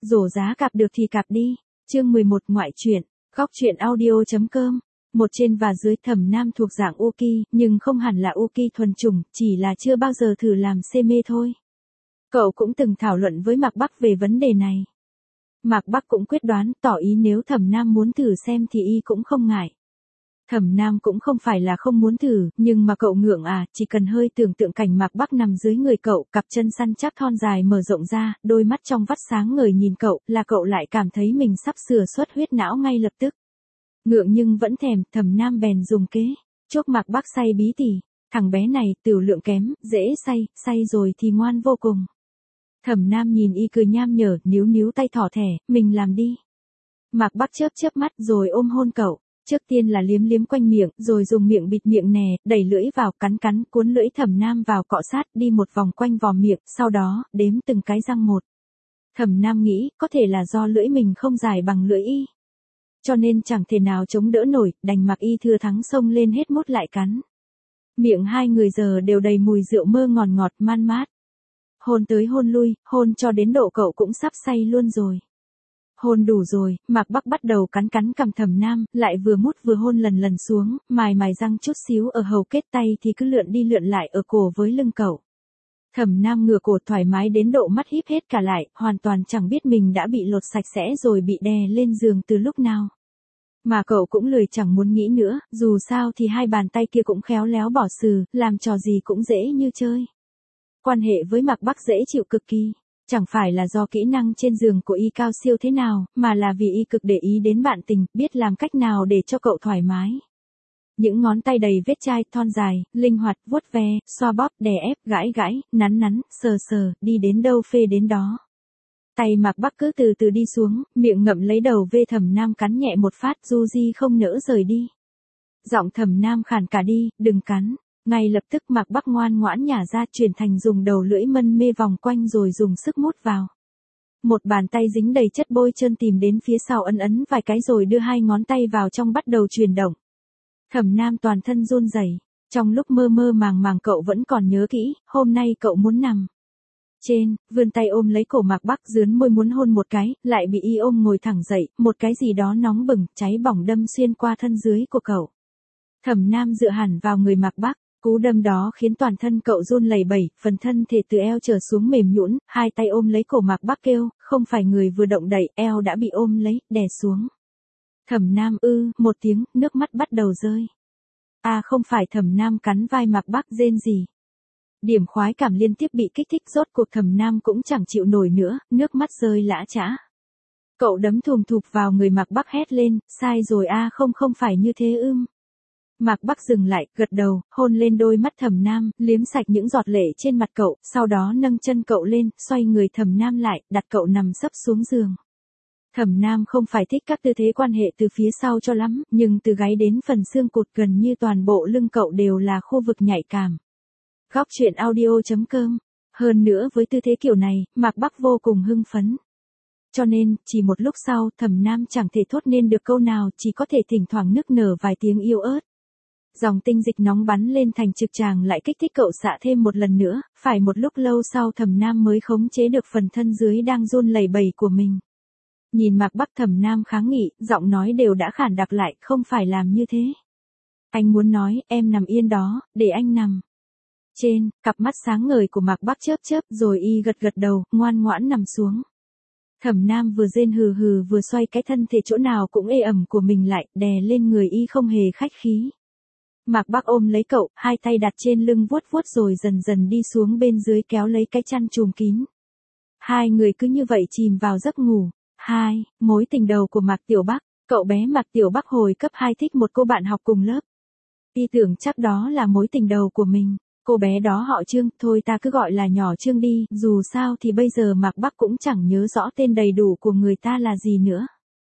rổ giá cặp được thì cặp đi. Chương 11 ngoại truyện, góc truyện audio.com. Một trên và dưới. Thẩm Nam thuộc dạng Uki, nhưng không hẳn là Uki thuần chủng, chỉ là chưa bao giờ thử làm CME thôi. Cậu cũng từng thảo luận với Mạc Bắc về vấn đề này. Mạc Bắc cũng quyết đoán, tỏ ý nếu Thẩm Nam muốn thử xem thì y cũng không ngại. Thẩm Nam cũng không phải là không muốn thử, nhưng mà cậu ngượng chỉ cần hơi tưởng tượng cảnh Mạc Bắc nằm dưới người cậu, cặp chân săn chắc thon dài mở rộng ra, đôi mắt trong vắt sáng ngời nhìn cậu, là cậu lại cảm thấy mình sắp sửa xuất huyết não ngay lập tức. Ngượng nhưng vẫn thèm, Thẩm Nam bèn dùng kế, chốc Mạc Bắc say bí tỉ, thằng bé này tửu lượng kém, dễ say rồi thì ngoan vô cùng. Thẩm Nam nhìn y cười nham nhở, níu tay thỏ thẻ, mình làm đi. Mạc Bắc chớp mắt rồi ôm hôn cậu. Trước tiên là liếm quanh miệng, rồi dùng miệng bịt miệng nè, đẩy lưỡi vào, cắn, cuốn lưỡi Thẩm Nam vào cọ sát, đi một vòng quanh vòm miệng, sau đó, đếm từng cái răng một. Thẩm Nam nghĩ, có thể là do lưỡi mình không dài bằng lưỡi y. Cho nên chẳng thể nào chống đỡ nổi, đành mặc y thừa thắng xông lên hết mút lại cắn. Miệng hai người giờ đều đầy mùi rượu mơ ngọt man mát. Hôn tới hôn lui, hôn cho đến độ cậu cũng sắp say luôn rồi. Hôn đủ rồi, Mạc Bắc bắt đầu cắn cằm Thẩm Nam, lại vừa mút vừa hôn lần xuống, mài răng chút xíu ở hầu kết tay thì cứ lượn đi lượn lại ở cổ với lưng cậu. Thẩm Nam ngửa cổ thoải mái đến độ mắt híp hết cả lại, hoàn toàn chẳng biết mình đã bị lột sạch sẽ rồi bị đè lên giường từ lúc nào. Mà cậu cũng lười chẳng muốn nghĩ nữa, dù sao thì hai bàn tay kia cũng khéo léo bỏ sừ, làm trò gì cũng dễ như chơi. Quan hệ với Mạc Bắc dễ chịu cực kỳ. Chẳng phải là do kỹ năng trên giường của y cao siêu thế nào, mà là vì y cực để ý đến bạn tình, biết làm cách nào để cho cậu thoải mái. Những ngón tay đầy vết chai, thon dài, linh hoạt, vuốt ve, xoa bóp, đè ép, gãi, nắn, sờ, đi đến đâu phê đến đó. Tay Mạc Bắc cứ từ từ đi xuống, miệng ngậm lấy đầu vê Thẩm Nam cắn nhẹ một phát, du di không nỡ rời đi. Giọng Thẩm Nam khàn cả đi, đừng cắn. Ngay lập tức Mạc Bắc ngoan ngoãn nhả ra, chuyển thành dùng đầu lưỡi mân mê vòng quanh rồi dùng sức mút vào. Một bàn tay dính đầy chất bôi trơn tìm đến phía sau ấn vài cái rồi đưa hai ngón tay vào trong bắt đầu chuyển động. Thẩm Nam toàn thân run rẩy, trong lúc mơ màng cậu vẫn còn nhớ kỹ, hôm nay cậu muốn nằm trên, vươn tay ôm lấy cổ Mạc Bắc dướn môi muốn hôn một cái, lại bị y ôm ngồi thẳng dậy, một cái gì đó nóng bừng, cháy bỏng đâm xuyên qua thân dưới của cậu. Thẩm Nam dựa hẳn vào người Mạc Bắc. Cú đâm đó khiến toàn thân cậu run lẩy bẩy, phần thân thể từ eo trở xuống mềm nhũn, hai tay ôm lấy cổ Mạc Bắc kêu, không phải người vừa động đậy, eo đã bị ôm lấy, đè xuống. Thẩm Nam một tiếng, nước mắt bắt đầu rơi. Không phải. Thẩm Nam cắn vai Mạc Bắc rên rỉ. Điểm khoái cảm liên tiếp bị kích thích, rốt cuộc Thẩm Nam cũng chẳng chịu nổi nữa, nước mắt rơi lã chã. Cậu đấm thùm thụp vào người Mạc Bắc hét lên, sai rồi không phải như thế Mạc Bắc dừng lại, gật đầu, hôn lên đôi mắt Thẩm Nam, liếm sạch những giọt lệ trên mặt cậu, sau đó nâng chân cậu lên, xoay người Thẩm Nam lại, đặt cậu nằm sấp xuống giường. Thẩm Nam không phải thích các tư thế quan hệ từ phía sau cho lắm, nhưng từ gáy đến phần xương cụt gần như toàn bộ lưng cậu đều là khu vực nhạy cảm. Góc truyện audio.com. Hơn nữa với tư thế kiểu này, Mạc Bắc vô cùng hưng phấn. Cho nên, chỉ một lúc sau, Thẩm Nam chẳng thể thốt nên được câu nào, chỉ có thể thỉnh thoảng nức nở vài tiếng yếu ớt. Dòng tinh dịch nóng bắn lên thành trực tràng lại kích thích cậu xạ thêm một lần nữa, phải một lúc lâu sau Thẩm Nam mới khống chế được phần thân dưới đang run lẩy bẩy của mình. Nhìn Mạc Bắc, Thẩm Nam kháng nghị, giọng nói đều đã khản đặc lại, không phải làm như thế. Anh muốn nói, em nằm yên đó, để anh nằm. Trên, cặp mắt sáng ngời của Mạc Bắc chớp rồi y gật đầu, ngoan ngoãn nằm xuống. Thẩm Nam vừa rên hừ vừa xoay cái thân thể chỗ nào cũng ê ẩm của mình lại, đè lên người y không hề khách khí. Mạc Bắc ôm lấy cậu, hai tay đặt trên lưng vuốt rồi dần đi xuống bên dưới kéo lấy cái chăn trùm kín. Hai người cứ như vậy chìm vào giấc ngủ. Mối tình đầu của Mạc Tiểu Bắc. Cậu bé Mạc Tiểu Bắc hồi cấp 2 thích một cô bạn học cùng lớp. Y tưởng chắc đó là mối tình đầu của mình. Cô bé đó họ Trương, thôi ta cứ gọi là nhỏ Trương đi, dù sao thì bây giờ Mạc Bắc cũng chẳng nhớ rõ tên đầy đủ của người ta là gì nữa.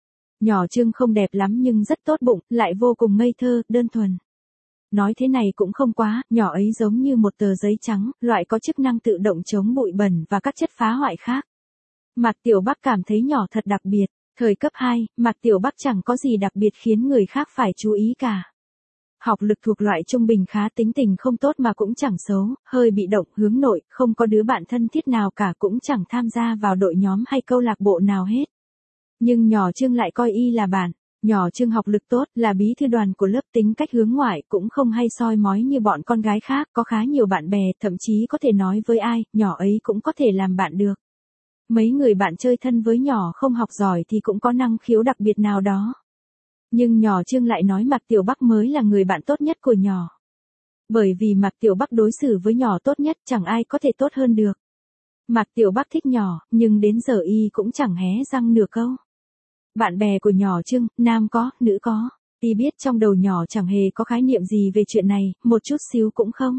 Nhỏ Trương không đẹp lắm nhưng rất tốt bụng, lại vô cùng ngây thơ, đơn thuần. Nói thế này cũng không quá, nhỏ ấy giống như một tờ giấy trắng, loại có chức năng tự động chống bụi bẩn và các chất phá hoại khác. Mạc Tiểu Bắc cảm thấy nhỏ thật đặc biệt. Thời cấp 2, Mạc Tiểu Bắc chẳng có gì đặc biệt khiến người khác phải chú ý cả. học lực thuộc loại trung bình khá, tính tình không tốt mà cũng chẳng xấu, hơi bị động, hướng nội, không có đứa bạn thân thiết nào cả, cũng chẳng tham gia vào đội nhóm hay câu lạc bộ nào hết. Nhưng nhỏ Trương lại coi y là bạn. Nhỏ Trương học lực tốt, là bí thư đoàn của lớp, tính cách hướng ngoại, cũng không hay soi mói như bọn con gái khác, có khá nhiều bạn bè, thậm chí có thể nói với ai, nhỏ ấy cũng có thể làm bạn được. Mấy người bạn chơi thân với nhỏ không học giỏi thì cũng có năng khiếu đặc biệt nào đó. Nhưng nhỏ Trương lại nói Mạc Tiểu Bắc mới là người bạn tốt nhất của nhỏ. Bởi vì Mạc Tiểu Bắc đối xử với nhỏ tốt nhất, chẳng ai có thể tốt hơn được. Mạc Tiểu Bắc thích nhỏ, nhưng đến giờ y cũng chẳng hé răng nửa câu. Bạn bè của nhỏ Trương, nam có, nữ có. Y biết trong đầu nhỏ chẳng hề có khái niệm gì về chuyện này, một chút xíu cũng không.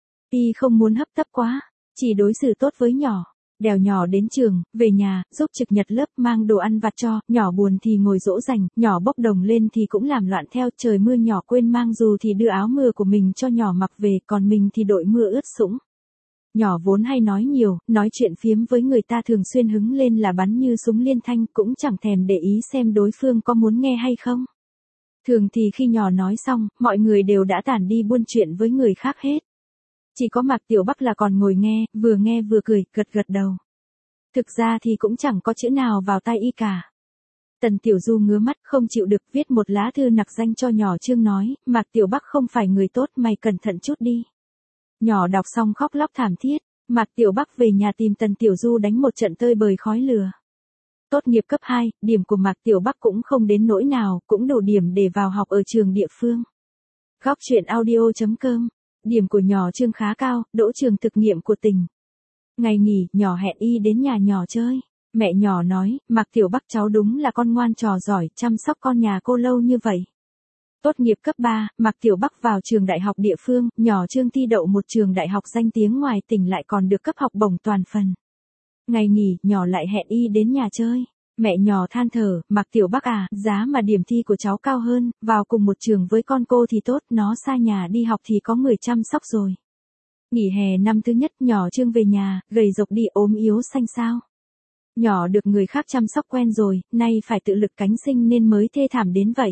Y không muốn hấp tấp quá, chỉ đối xử tốt với nhỏ. Đèo nhỏ đến trường, về nhà, giúp trực nhật lớp, mang đồ ăn vặt cho, nhỏ buồn thì ngồi dỗ dành, nhỏ bốc đồng lên thì cũng làm loạn theo, trời mưa nhỏ quên mang dù thì đưa áo mưa của mình cho nhỏ mặc về, còn mình thì đội mưa ướt sũng. Nhỏ vốn hay nói nhiều, nói chuyện phiếm với người ta thường xuyên hứng lên là bắn như súng liên thanh, cũng chẳng thèm để ý xem đối phương có muốn nghe hay không. Thường thì khi nhỏ nói xong, mọi người đều đã tản đi buôn chuyện với người khác hết. Chỉ có Mạc Tiểu Bắc là còn ngồi nghe vừa cười, gật gật đầu. Thực ra thì cũng chẳng có chữ nào vào tai y cả. Tần Tiểu Du ngứa mắt không chịu được, viết một lá thư nặc danh cho nhỏ Trương nói, Mạc Tiểu Bắc không phải người tốt, mày cẩn thận chút đi. Nhỏ đọc xong khóc lóc thảm thiết, Mạc Tiểu Bắc về nhà tìm Tần Tiểu Du đánh một trận tơi bời khói lửa. Tốt nghiệp cấp 2, điểm của Mạc Tiểu Bắc cũng không đến nỗi nào, cũng đủ điểm để vào học ở trường địa phương. Góc truyện audio.com. Điểm của nhỏ Trương khá cao, đỗ trường thực nghiệm của tỉnh. Ngày nghỉ, nhỏ hẹn y đến nhà nhỏ chơi. Mẹ nhỏ nói, Mạc Tiểu Bắc cháu đúng là con ngoan trò giỏi, chăm sóc con nhà cô lâu như vậy. Tốt nghiệp cấp 3, Mạc Tiểu Bắc vào trường đại học địa phương, nhỏ Trương thi đậu một trường đại học danh tiếng ngoài tỉnh lại còn được cấp học bổng toàn phần. Ngày nghỉ, nhỏ lại hẹn y đến nhà chơi. Mẹ nhỏ than thở, Mạc Tiểu Bắc à, giá mà điểm thi của cháu cao hơn, vào cùng một trường với con cô thì tốt, nó xa nhà đi học thì có người chăm sóc rồi. Nghỉ hè năm thứ nhất, nhỏ Trương về nhà, gầy rộc đi, ốm yếu xanh xao. Nhỏ được người khác chăm sóc quen rồi, nay phải tự lực cánh sinh nên mới thê thảm đến vậy.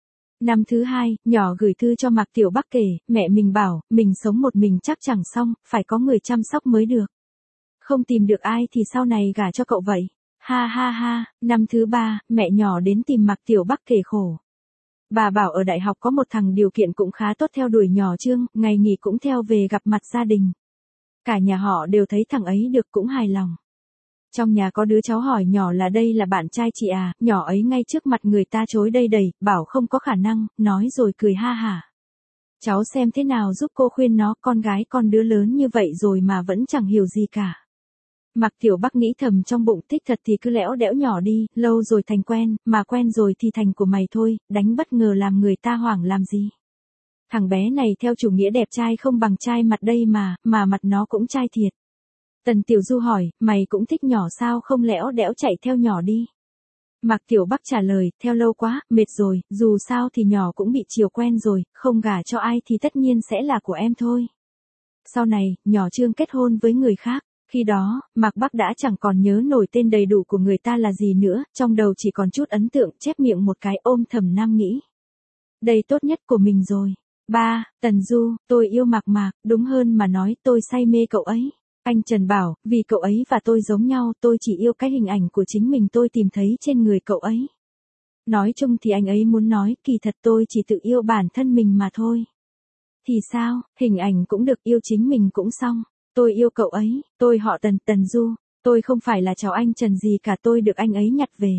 Năm thứ hai, nhỏ gửi thư cho Mạc Tiểu Bắc kể, mẹ mình bảo, mình sống một mình chắc chẳng xong, phải có người chăm sóc mới được. Không tìm được ai thì sau này gả cho cậu vậy. Ha ha ha, năm thứ 3, mẹ nhỏ đến tìm Mạc Tiểu Bắc kể khổ. Bà bảo ở đại học có một thằng điều kiện cũng khá tốt theo đuổi nhỏ Trương, ngày nghỉ cũng theo về gặp mặt gia đình. Cả nhà họ đều thấy thằng ấy được cũng hài lòng. Trong nhà có đứa cháu hỏi nhỏ là đây là bạn trai chị à, nhỏ ấy ngay trước mặt người ta chối đây đầy, bảo không có khả năng, nói rồi cười ha hả. Cháu xem thế nào giúp cô khuyên nó, con gái con đứa lớn như vậy rồi mà vẫn chẳng hiểu gì cả. Mạc Tiểu Bắc nghĩ thầm trong bụng, thích thật thì cứ lẽo đẽo nhỏ đi, lâu rồi thành quen, mà quen rồi thì thành của mày thôi, đánh bất ngờ làm người ta hoảng làm gì. Thằng bé này theo chủ nghĩa đẹp trai không bằng trai mặt đây mà mặt nó cũng trai thiệt. Tần Tiểu Du hỏi, mày cũng thích nhỏ sao không lẽo đẽo chạy theo nhỏ đi. Mạc Tiểu Bắc trả lời, theo lâu quá, mệt rồi, dù sao thì nhỏ cũng bị chiều quen rồi, không gả cho ai thì tất nhiên sẽ là của em thôi. Sau này, nhỏ Trương kết hôn với người khác. Khi đó, Mạc Bắc đã chẳng còn nhớ nổi tên đầy đủ của người ta là gì nữa, trong đầu chỉ còn chút ấn tượng, chép miệng một cái ôm thầm nam nghĩ. Đây tốt nhất của mình rồi. 3. Tần Du, tôi yêu Mạc Mạc, đúng hơn mà nói tôi say mê cậu ấy. Anh Trần bảo, vì cậu ấy và tôi giống nhau, tôi chỉ yêu cái hình ảnh của chính mình tôi tìm thấy trên người cậu ấy. Nói chung thì anh ấy muốn nói, kỳ thật tôi chỉ tự yêu bản thân mình mà thôi. Thì sao, hình ảnh cũng được, yêu chính mình cũng xong. Tôi yêu cậu ấy, tôi họ Tần, Tần Du, tôi không phải là cháu anh Trần gì cả, tôi được anh ấy nhặt về.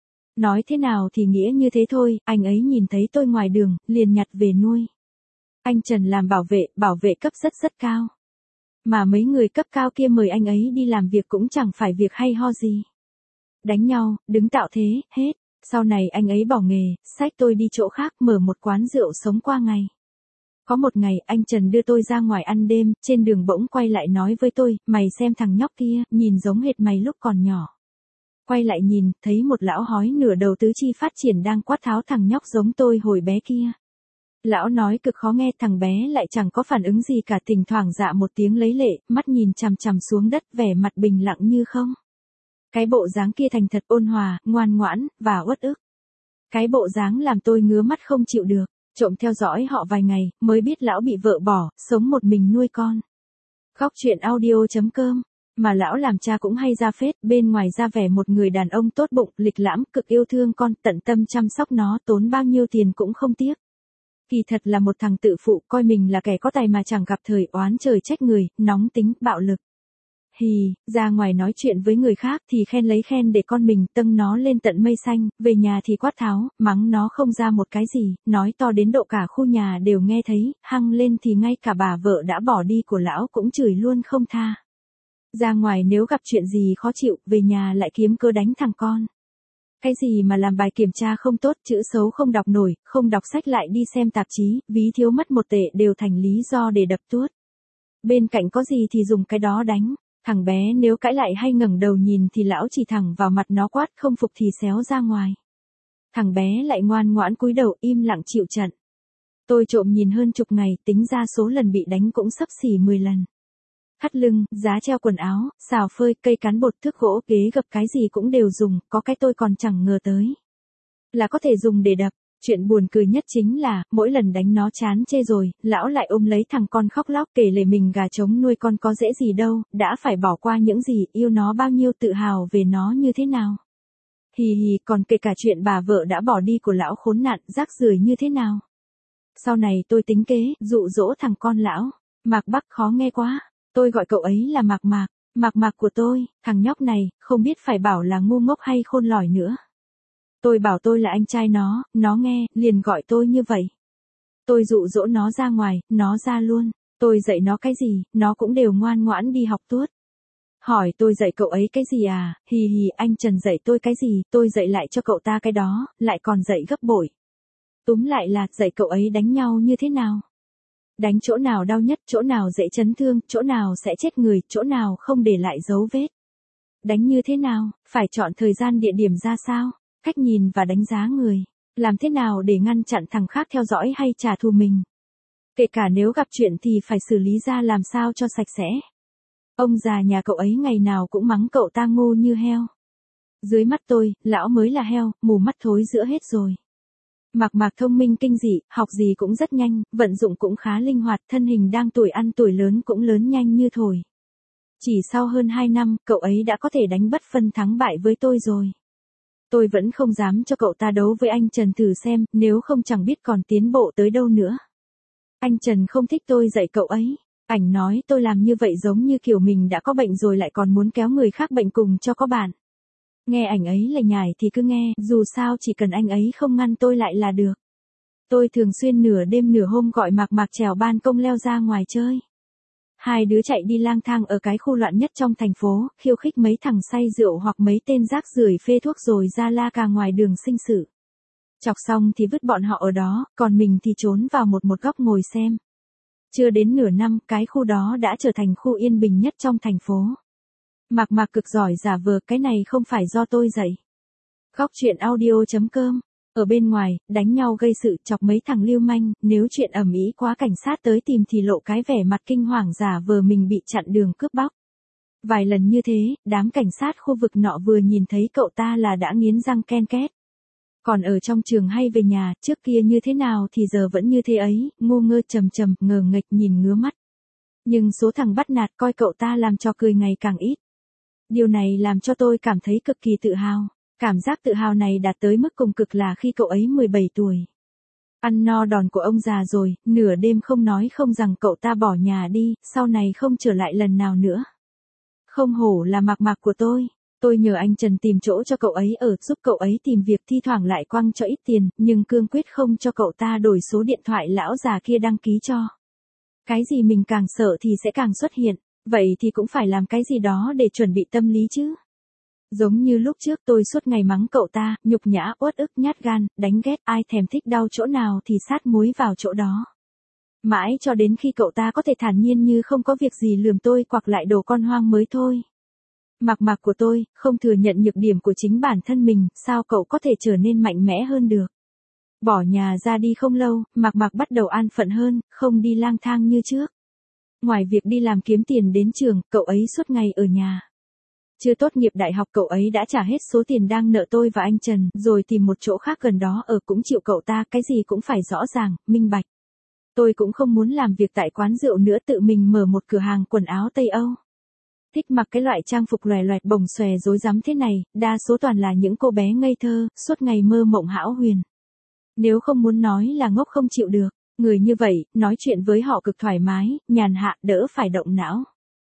Nói thế nào thì nghĩa như thế thôi, anh ấy nhìn thấy tôi ngoài đường, liền nhặt về nuôi. Anh Trần làm bảo vệ cấp rất cao. Mà mấy người cấp cao kia mời anh ấy đi làm việc cũng chẳng phải việc hay ho gì. Đánh nhau, đứng tạo thế, hết. Sau này anh ấy bỏ nghề, xách tôi đi chỗ khác mở một quán rượu sống qua ngày. Có một ngày anh Trần đưa tôi ra ngoài ăn đêm, trên đường bỗng quay lại nói với tôi, mày xem thằng nhóc kia, nhìn giống hệt mày lúc còn nhỏ. Quay lại nhìn, thấy một lão hói nửa đầu tứ chi phát triển đang quát tháo thằng nhóc giống tôi hồi bé kia. Lão nói cực khó nghe, thằng bé lại chẳng có phản ứng gì cả, thỉnh thoảng dạ một tiếng lấy lệ, mắt nhìn chằm chằm xuống đất, vẻ mặt bình lặng như không. Cái bộ dáng kia thành thật ôn hòa, ngoan ngoãn, và uất ức. Cái bộ dáng làm tôi ngứa mắt không chịu được. Trộm theo dõi họ vài ngày, mới biết lão bị vợ bỏ, sống một mình nuôi con. Khóc chuyện audio.com. Mà lão làm cha cũng hay ra phết, bên ngoài ra vẻ một người đàn ông tốt bụng, lịch lãm, cực yêu thương con, tận tâm chăm sóc nó, tốn bao nhiêu tiền cũng không tiếc. Kỳ thật là một thằng tự phụ, coi mình là kẻ có tài mà chẳng gặp thời, oán trời trách người, nóng tính, bạo lực. Hì, ra ngoài nói chuyện với người khác thì khen lấy khen để con mình, tâng nó lên tận mây xanh, về nhà thì quát tháo, mắng nó không ra một cái gì, nói to đến độ cả khu nhà đều nghe thấy, hăng lên thì ngay cả bà vợ đã bỏ đi của lão cũng chửi luôn không tha. Ra ngoài nếu gặp chuyện gì khó chịu, về nhà lại kiếm cớ đánh thằng con. Cái gì mà làm bài kiểm tra không tốt, chữ xấu không đọc nổi, không đọc sách lại đi xem tạp chí, ví thiếu mất 1 tệ đều thành lý do để đập tuốt. Bên cạnh có gì thì dùng cái đó đánh. Thằng bé nếu cãi lại hay ngẩng đầu nhìn thì lão chỉ thẳng vào mặt nó quát, không phục thì xéo ra ngoài. Thằng bé lại ngoan ngoãn cúi đầu im lặng chịu trận. Tôi trộm nhìn hơn chục ngày, tính ra số lần bị đánh cũng xấp xỉ 10 lần. Thắt lưng, giá treo quần áo, xào phơi, cây cán bột, thước gỗ, ghế gập, cái gì cũng đều dùng, có cái tôi còn chẳng ngờ tới là có thể dùng để đập. Chuyện buồn cười nhất chính là, mỗi lần đánh nó chán chê rồi, lão lại ôm lấy thằng con khóc lóc kể lể mình gà trống nuôi con có dễ gì đâu, đã phải bỏ qua những gì, yêu nó bao nhiêu, tự hào về nó như thế nào. Hì hì, còn kể cả chuyện bà vợ đã bỏ đi của lão khốn nạn, rác rưởi như thế nào. Sau này tôi tính kế, dụ dỗ thằng con lão. Mạc Bắc khó nghe quá, tôi gọi cậu ấy là Mạc Mạc. Mạc Mạc của tôi, thằng nhóc này, không biết phải bảo là ngu ngốc hay khôn lỏi nữa. Tôi bảo tôi là anh trai nó nghe, liền gọi tôi như vậy. Tôi dụ dỗ nó ra ngoài, nó ra luôn. Tôi dạy nó cái gì, nó cũng đều ngoan ngoãn đi học tuốt. Hỏi tôi dạy cậu ấy cái gì à, hì hì, anh Trần dạy tôi cái gì, tôi dạy lại cho cậu ta cái đó, lại còn dạy gấp bội. Túm lại là, dạy cậu ấy đánh nhau như thế nào. Đánh chỗ nào đau nhất, chỗ nào dễ chấn thương, chỗ nào sẽ chết người, chỗ nào không để lại dấu vết. Đánh như thế nào, phải chọn thời gian địa điểm ra sao. Cách nhìn và đánh giá người, làm thế nào để ngăn chặn thằng khác theo dõi hay trả thù mình. Kể cả nếu gặp chuyện thì phải xử lý ra làm sao cho sạch sẽ. Ông già nhà cậu ấy ngày nào cũng mắng cậu ta ngu như heo. Dưới mắt tôi, lão mới là heo, mù mắt thối giữa hết rồi. Mạc Mạc thông minh kinh dị, học gì cũng rất nhanh, vận dụng cũng khá linh hoạt, thân hình đang tuổi ăn tuổi lớn cũng lớn nhanh như thổi. Chỉ sau hơn 2 năm, cậu ấy đã có thể đánh bất phân thắng bại với tôi rồi. Tôi vẫn không dám cho cậu ta đấu với anh Trần thử xem, nếu không chẳng biết còn tiến bộ tới đâu nữa. Anh Trần không thích tôi dạy cậu ấy. Ảnh nói tôi làm như vậy giống như kiểu mình đã có bệnh rồi lại còn muốn kéo người khác bệnh cùng cho có bạn. Nghe ảnh ấy lải nhải thì cứ nghe, dù sao chỉ cần anh ấy không ngăn tôi lại là được. Tôi thường xuyên nửa đêm nửa hôm gọi Mạc Mạc trèo ban công leo ra ngoài chơi. Hai đứa chạy đi lang thang ở cái khu loạn nhất trong thành phố, khiêu khích mấy thằng say rượu hoặc mấy tên rác rưởi phê thuốc rồi ra la cà ngoài đường sinh sự. Chọc xong thì vứt bọn họ ở đó, còn mình thì trốn vào một góc ngồi xem. Chưa đến nửa năm, cái khu đó đã trở thành khu yên bình nhất trong thành phố. Mạc Mạc cực giỏi giả vờ, cái này không phải do tôi dạy. Khóc chuyện audio.com. Ở bên ngoài, đánh nhau gây sự, chọc mấy thằng lưu manh, nếu chuyện ầm ĩ quá cảnh sát tới tìm thì lộ cái vẻ mặt kinh hoàng giả vờ mình bị chặn đường cướp bóc. Vài lần như thế, đám cảnh sát khu vực nọ vừa nhìn thấy cậu ta là đã nghiến răng ken két. Còn ở trong trường hay về nhà, trước kia như thế nào thì giờ vẫn như thế ấy, ngu ngơ trầm trầm, ngờ nghệch nhìn ngứa mắt. Nhưng số thằng bắt nạt coi cậu ta làm cho cười ngày càng ít. Điều này làm cho tôi cảm thấy cực kỳ tự hào. Cảm giác tự hào này đạt tới mức cùng cực là khi cậu ấy 17 tuổi. Ăn no đòn của ông già rồi, nửa đêm không nói không rằng cậu ta bỏ nhà đi, sau này không trở lại lần nào nữa. Không hổ là Mạc Mạc của tôi. Tôi nhờ anh Trần tìm chỗ cho cậu ấy ở, giúp cậu ấy tìm việc, thi thoảng lại quăng cho ít tiền, nhưng cương quyết không cho cậu ta đổi số điện thoại lão già kia đăng ký cho. Cái gì mình càng sợ thì sẽ càng xuất hiện, vậy thì cũng phải làm cái gì đó để chuẩn bị tâm lý chứ. Giống như lúc trước tôi suốt ngày mắng cậu ta, nhục nhã, uất ức, nhát gan, đánh ghét, ai thèm thích đau chỗ nào thì sát muối vào chỗ đó. Mãi cho đến khi cậu ta có thể thản nhiên như không có việc gì lườm tôi quặc lại đồ con hoang mới thôi. Mạc Mạc của tôi, không thừa nhận nhược điểm của chính bản thân mình, sao cậu có thể trở nên mạnh mẽ hơn được. Bỏ nhà ra đi không lâu, Mạc Mạc bắt đầu an phận hơn, không đi lang thang như trước. Ngoài việc đi làm kiếm tiền đến trường, cậu ấy suốt ngày ở nhà. Chưa tốt nghiệp đại học cậu ấy đã trả hết số tiền đang nợ tôi và anh Trần, rồi tìm một chỗ khác gần đó ở cũng chịu cậu ta, cái gì cũng phải rõ ràng, minh bạch. Tôi cũng không muốn làm việc tại quán rượu nữa, tự mình mở một cửa hàng quần áo Tây Âu. Thích mặc cái loại trang phục lòe loẹt bồng xòe rối rắm thế này, đa số toàn là những cô bé ngây thơ, suốt ngày mơ mộng hão huyền. Nếu không muốn nói là ngốc không chịu được, người như vậy, nói chuyện với họ cực thoải mái, nhàn hạ, đỡ phải động não.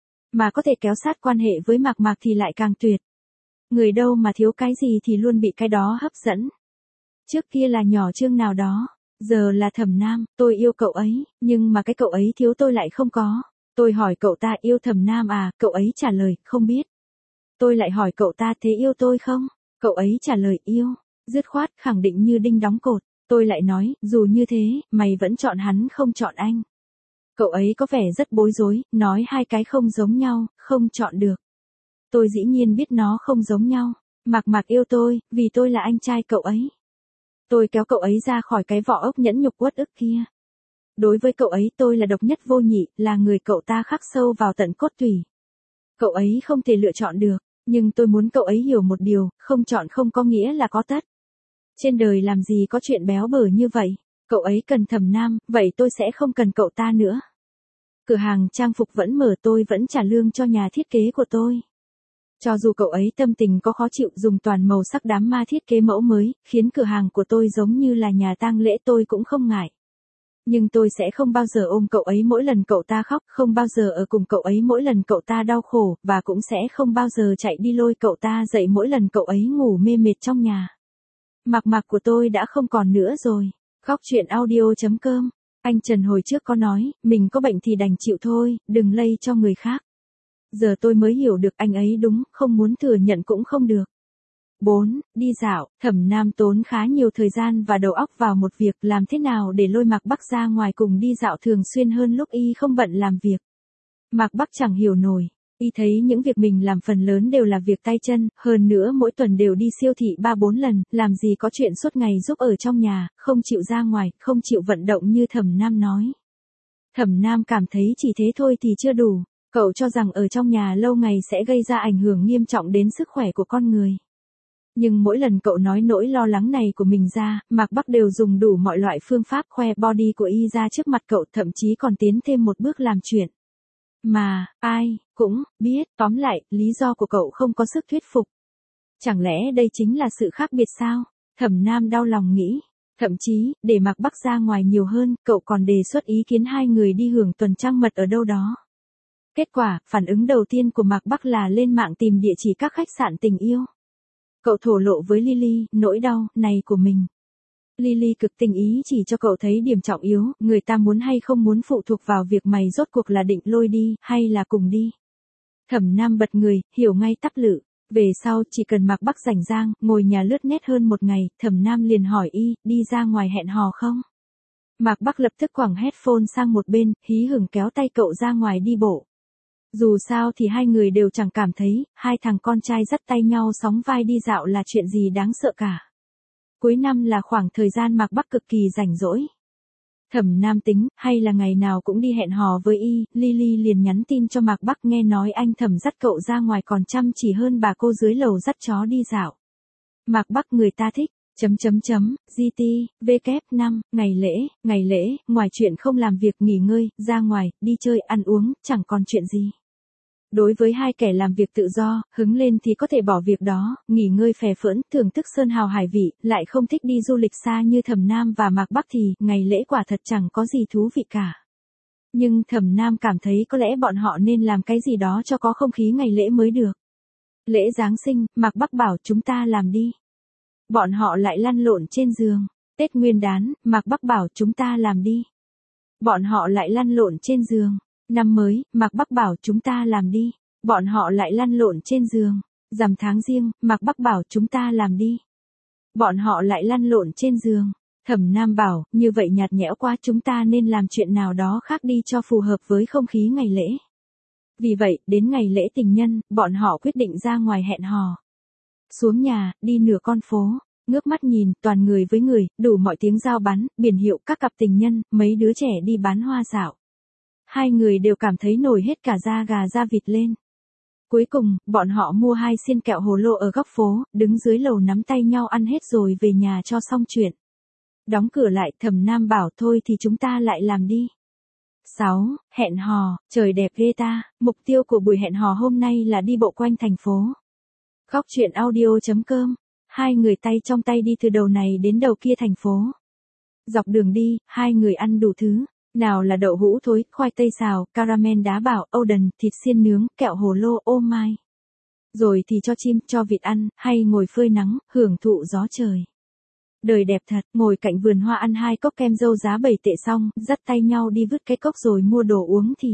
Mà có thể kéo sát quan hệ với Mạc Mạc thì lại càng tuyệt. Người đâu mà thiếu cái gì thì luôn bị cái đó hấp dẫn. Trước kia là nhỏ Trương nào đó, giờ là Thẩm Nam, tôi yêu cậu ấy, nhưng mà cái cậu ấy thiếu tôi lại không có. Tôi hỏi cậu ta yêu Thẩm Nam à, cậu ấy trả lời, không biết. Tôi lại hỏi cậu ta thế yêu tôi không? Cậu ấy trả lời yêu, dứt khoát, khẳng định như đinh đóng cột. Tôi lại nói, dù như thế, mày vẫn chọn hắn không chọn anh. Cậu ấy có vẻ rất bối rối, nói hai cái không giống nhau, không chọn được. Tôi dĩ nhiên biết nó không giống nhau. Mạc Mạc yêu tôi, vì tôi là anh trai cậu ấy. Tôi kéo cậu ấy ra khỏi cái vỏ ốc nhẫn nhục uất ức kia. Đối với cậu ấy tôi là độc nhất vô nhị, là người cậu ta khắc sâu vào tận cốt tủy. Cậu ấy không thể lựa chọn được, nhưng tôi muốn cậu ấy hiểu một điều, không chọn không có nghĩa là có tất. Trên đời làm gì có chuyện béo bở như vậy, cậu ấy cần Thẩm Nam, vậy tôi sẽ không cần cậu ta nữa. Cửa hàng trang phục vẫn mở, tôi vẫn trả lương cho nhà thiết kế của tôi. Cho dù cậu ấy tâm tình có khó chịu dùng toàn màu sắc đám ma thiết kế mẫu mới, khiến cửa hàng của tôi giống như là nhà tang lễ, tôi cũng không ngại. Nhưng tôi sẽ không bao giờ ôm cậu ấy mỗi lần cậu ta khóc, không bao giờ ở cùng cậu ấy mỗi lần cậu ta đau khổ, và cũng sẽ không bao giờ chạy đi lôi cậu ta dậy mỗi lần cậu ấy ngủ mê mệt trong nhà. Mạc Mạc của tôi đã không còn nữa rồi. Khóc chuyện audio.com. Anh Trần hồi trước có nói, mình có bệnh thì đành chịu thôi, đừng lây cho người khác. Giờ tôi mới hiểu được anh ấy đúng, không muốn thừa nhận cũng không được. 4. Đi dạo, Thẩm Nam tốn khá nhiều thời gian và đầu óc vào một việc, làm thế nào để lôi Mạc Bắc ra ngoài cùng đi dạo thường xuyên hơn lúc y không bận làm việc. Mạc Bắc chẳng hiểu nổi, y thấy những việc mình làm phần lớn đều là việc tay chân, hơn nữa mỗi tuần đều đi siêu thị 3-4 lần, làm gì có chuyện suốt ngày giúp ở trong nhà, không chịu ra ngoài, không chịu vận động như Thẩm Nam nói. Thẩm Nam cảm thấy chỉ thế thôi thì chưa đủ, cậu cho rằng ở trong nhà lâu ngày sẽ gây ra ảnh hưởng nghiêm trọng đến sức khỏe của con người. Nhưng mỗi lần cậu nói nỗi lo lắng này của mình ra, Mạc Bắc đều dùng đủ mọi loại phương pháp khoe body của y ra trước mặt cậu, thậm chí còn tiến thêm một bước làm chuyện. Mà, ai, cũng, biết, tóm lại, lý do của cậu không có sức thuyết phục. Chẳng lẽ đây chính là sự khác biệt sao? Thẩm Nam đau lòng nghĩ. Thậm chí, để Mạc Bắc ra ngoài nhiều hơn, cậu còn đề xuất ý kiến hai người đi hưởng tuần trăng mật ở đâu đó. Kết quả, phản ứng đầu tiên của Mạc Bắc là lên mạng tìm địa chỉ các khách sạn tình yêu. Cậu thổ lộ với Lily, nỗi đau này của mình. Lily cực tình ý chỉ cho cậu thấy điểm trọng yếu, người ta muốn hay không muốn phụ thuộc vào việc mày rốt cuộc là định lôi đi, hay là cùng đi. Thẩm Nam bật người, hiểu ngay tắp lự. Về sau, chỉ cần Mạc Bắc rảnh rang, ngồi nhà lướt net hơn một ngày, Thẩm Nam liền hỏi y, đi ra ngoài hẹn hò không? Mạc Bắc lập tức quẳng headphone sang một bên, hí hửng kéo tay cậu ra ngoài đi bộ. Dù sao thì hai người đều chẳng cảm thấy, hai thằng con trai dắt tay nhau sóng vai đi dạo là chuyện gì đáng sợ cả. Cuối năm là khoảng thời gian Mạc Bắc cực kỳ rảnh rỗi. Thẩm Nam tính, hay là ngày nào cũng đi hẹn hò với y, Lily liền nhắn tin cho Mạc Bắc, nghe nói anh Thẩm dắt cậu ra ngoài còn chăm chỉ hơn bà cô dưới lầu dắt chó đi dạo. Mạc Bắc người ta thích, GT, WK, 5, ngày lễ, ngoài chuyện không làm việc nghỉ ngơi, ra ngoài, đi chơi, ăn uống, chẳng còn chuyện gì. Đối với hai kẻ làm việc tự do, hứng lên thì có thể bỏ việc đó, nghỉ ngơi phè phỡn, thưởng thức sơn hào hải vị, lại không thích đi du lịch xa như Thẩm Nam và Mạc Bắc thì, ngày lễ quả thật chẳng có gì thú vị cả. Nhưng Thẩm Nam cảm thấy có lẽ bọn họ nên làm cái gì đó cho có không khí ngày lễ mới được. Lễ Giáng sinh, Mạc Bắc bảo chúng ta làm đi. Bọn họ lại lăn lộn trên giường. Tết Nguyên đán, Mạc Bắc bảo chúng ta làm đi. Bọn họ lại lăn lộn trên giường. Năm mới, Mạc Bắc bảo chúng ta làm đi. Bọn họ lại lăn lộn trên giường. Rằm tháng Giêng, Mạc Bắc bảo chúng ta làm đi. Bọn họ lại lăn lộn trên giường. Thẩm Nam bảo, như vậy nhạt nhẽo quá, chúng ta nên làm chuyện nào đó khác đi cho phù hợp với không khí ngày lễ. Vì vậy, đến ngày lễ tình nhân, bọn họ quyết định ra ngoài hẹn hò. Xuống nhà, đi nửa con phố, ngước mắt nhìn, toàn người với người, đủ mọi tiếng giao bán, biển hiệu, các cặp tình nhân, mấy đứa trẻ đi bán hoa dạo. Hai người đều cảm thấy nổi hết cả da gà da vịt lên. Cuối cùng, bọn họ mua 2 xiên kẹo hồ lô ở góc phố, đứng dưới lầu nắm tay nhau ăn hết rồi về nhà cho xong chuyện. Đóng cửa lại, Thẩm Nam bảo thôi thì chúng ta lại làm đi. 6. Hẹn hò, trời đẹp ghê ta, mục tiêu của buổi hẹn hò hôm nay là đi bộ quanh thành phố. Góc chuyện audio.com, hai người tay trong tay đi từ đầu này đến đầu kia thành phố. Dọc đường đi, hai người ăn đủ thứ, nào là đậu hũ thối, khoai tây xào, caramel đá bảo, Oden, thịt xiên nướng, kẹo hồ lô, ô mai. Rồi thì cho chim, cho vịt ăn, hay ngồi phơi nắng, hưởng thụ gió trời. Đời đẹp thật, ngồi cạnh vườn hoa ăn 2 cốc kem dâu giá 7 tệ xong, dắt tay nhau đi vứt cái cốc rồi mua đồ uống thì.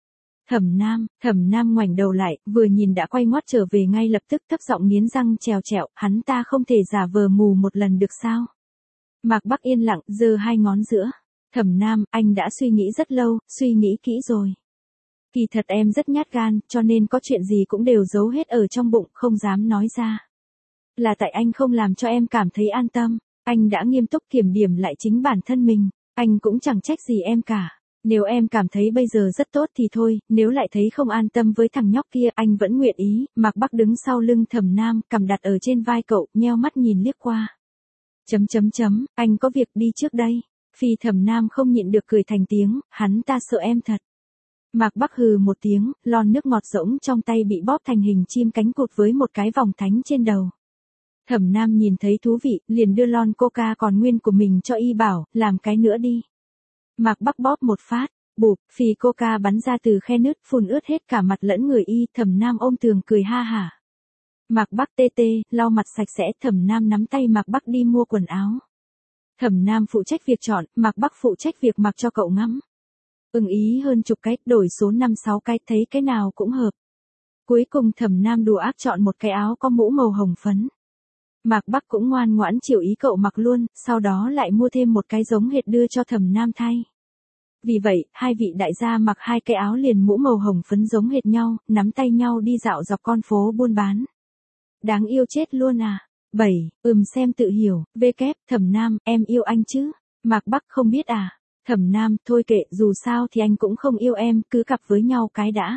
Thẩm Nam ngoảnh đầu lại, vừa nhìn đã quay ngoắt trở về ngay lập tức thấp giọng nghiến răng trèo trẹo, hắn ta không thể giả vờ mù một lần được sao? Mạc Bắc yên lặng, giơ 2 ngón giữa. Thẩm Nam, anh đã suy nghĩ rất lâu, suy nghĩ kỹ rồi. Kỳ thật em rất nhát gan, cho nên có chuyện gì cũng đều giấu hết ở trong bụng, không dám nói ra. Là tại anh không làm cho em cảm thấy an tâm. Anh đã nghiêm túc kiểm điểm lại chính bản thân mình, anh cũng chẳng trách gì em cả. Nếu em cảm thấy bây giờ rất tốt thì thôi, nếu lại thấy không an tâm với thằng nhóc kia, anh vẫn nguyện ý. Mạc Bắc đứng sau lưng Thẩm Nam, cầm đặt ở trên vai cậu, nheo mắt nhìn liếc qua. Anh có việc đi trước đây. Phi Thẩm Nam không nhịn được cười thành tiếng, hắn ta sợ em thật. Mạc Bắc hừ một tiếng, lon nước ngọt rỗng trong tay bị bóp thành hình chim cánh cụt với một cái vòng thánh trên đầu. Thẩm Nam nhìn thấy thú vị, liền đưa lon coca còn nguyên của mình cho y bảo, làm cái nữa đi. Mạc Bắc bóp một phát, bụp, phì coca bắn ra từ khe nứt phun ướt hết cả mặt lẫn người y, Thẩm Nam ôm tường cười ha hả. Mạc Bắc tê tê, lau mặt sạch sẽ, Thẩm Nam nắm tay Mạc Bắc đi mua quần áo. Thẩm Nam phụ trách việc chọn, Mạc Bắc phụ trách việc mặc cho cậu ngắm. Ưng ý hơn chục cái, đổi số 5-6 cái, thấy cái nào cũng hợp. Cuối cùng Thẩm Nam đùa ác chọn một cái áo có mũ màu hồng phấn. Mạc Bắc cũng ngoan ngoãn chịu ý cậu mặc luôn, sau đó lại mua thêm một cái giống hệt đưa cho Thẩm Nam thay. Vì vậy, hai vị đại gia mặc 2 cái áo liền mũ màu hồng phấn giống hệt nhau, nắm tay nhau đi dạo dọc con phố buôn bán. Đáng yêu chết luôn à. 7. Xem tự hiểu, Thẩm Nam, em yêu anh chứ? Mạc Bắc không biết à? Thẩm Nam, thôi kệ, dù sao thì anh cũng không yêu em, cứ cặp với nhau cái đã.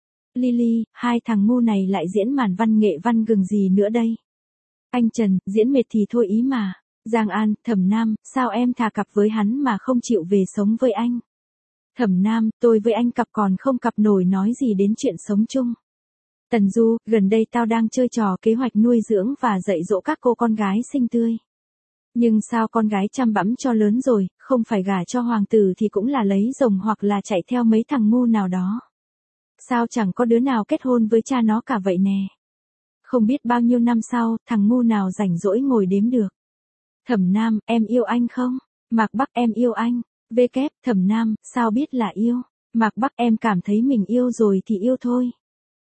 Lily, hai thằng ngu này lại diễn màn văn nghệ văn gừng gì nữa đây? Anh Trần, diễn mệt thì thôi ý mà. Giang An, Thẩm Nam, sao em thà cặp với hắn mà không chịu về sống với anh? Thẩm Nam, tôi với anh cặp còn không cặp nổi nói gì đến chuyện sống chung. Tần Du, gần đây tao đang chơi trò kế hoạch nuôi dưỡng và dạy dỗ các cô con gái xinh tươi. Nhưng sao con gái chăm bẵm cho lớn rồi, không phải gả cho hoàng tử thì cũng là lấy rồng hoặc là chạy theo mấy thằng ngu nào đó. Sao chẳng có đứa nào kết hôn với cha nó cả vậy nè. Không biết bao nhiêu năm sau, thằng ngu nào rảnh rỗi ngồi đếm được. Thẩm Nam, em yêu anh không? Mạc Bắc, em yêu anh. Thẩm Nam, sao biết là yêu? Mạc Bắc, em cảm thấy mình yêu rồi thì yêu thôi.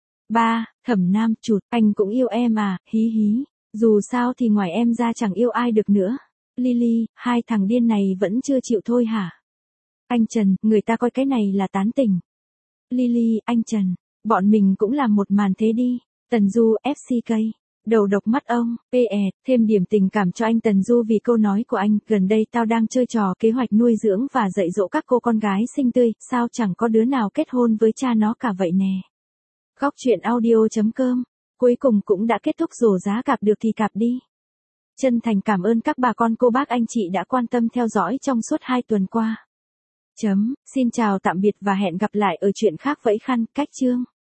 3. Thẩm Nam, chụt, anh cũng yêu em à, hí hí. Dù sao thì ngoài em ra chẳng yêu ai được nữa. Lily, hai thằng điên này vẫn chưa chịu thôi hả? Anh Trần, người ta coi cái này là tán tỉnh. Lily, anh Trần, bọn mình cũng làm một màn thế đi. Tần Du, FCK. Đầu độc mắt ông, thêm điểm tình cảm cho anh Tần Du vì câu nói của anh, gần đây tao đang chơi trò kế hoạch nuôi dưỡng và dạy dỗ các cô con gái xinh tươi, sao chẳng có đứa nào kết hôn với cha nó cả vậy nè. Góc chuyện audio.com, cuối cùng cũng đã kết thúc rổ giá cặp được thì cặp đi. Chân thành cảm ơn các bà con cô bác anh chị đã quan tâm theo dõi trong suốt 2 tuần qua. Xin chào tạm biệt và hẹn gặp lại ở chuyện khác vẫy khăn, cách chương.